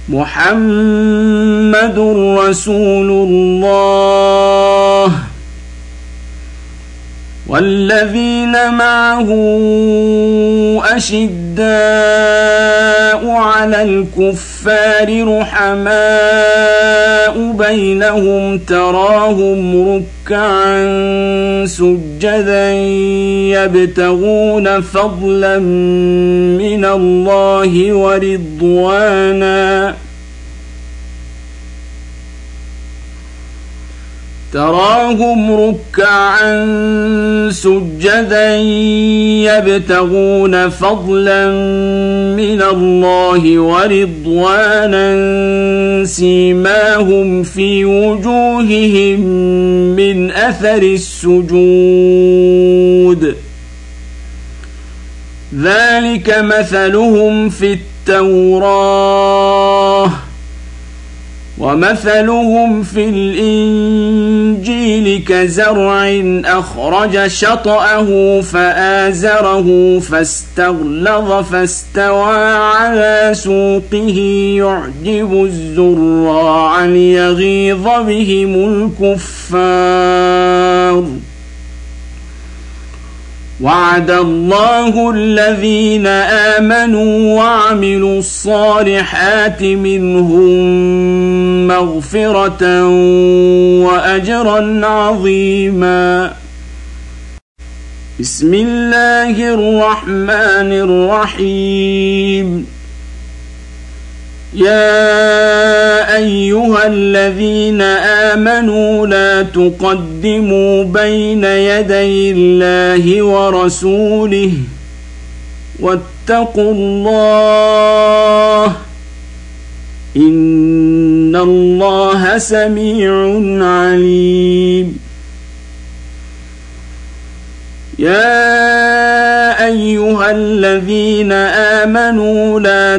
محمد رسول الله والذين معه أشداء على الكفار رحماء بينهم تراهم ركعا سجدا يبتغون فضلا من الله ورضوانا تراهم ركعا سجدا يبتغون فضلا من الله ورضوانا سيماهم في وجوههم من أثر السجود ذلك مثلهم في التوراة ومثلهم في الإنجيل كزرع أخرج شطأه فآزره فاستغلظ فاستوى على سوقه يعجب الزراع ليغيظ بهم الكفار وعد الله الذين آمنوا وعملوا الصالحات منهم مغفرة وأجرا عظيما بسم الله الرحمن الرحيم يا أيها الذين آمنوا لا تقدموا بين يدي الله ورسوله واتقوا الله إن الله سميع عليم يا أيها الذين آمنوا لا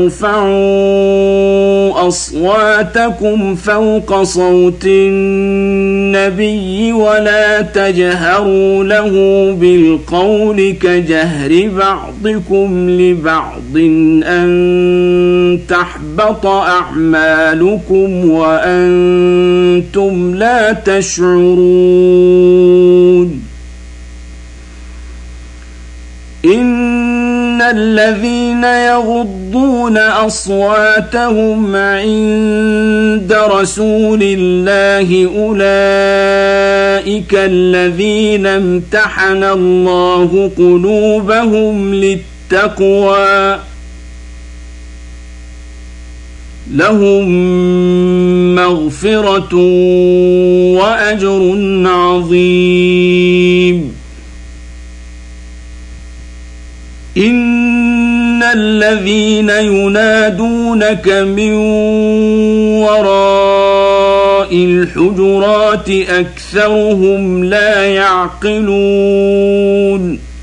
ترفعوا أصواتكم فوق صوت النبي ولا تجهروا له بالقول كجهر بعضكم لبعض أن تحبط أعمالكم وأنتم لا تشعرون إن الذين يغضون أصواتهم عند رسول الله أولئك الذين امتحن الله قلوبهم للتقوى لهم مغفرة وأجر عظيم إن الذين ينادونك من وراء الحجرات أكثرهم لا يعقلون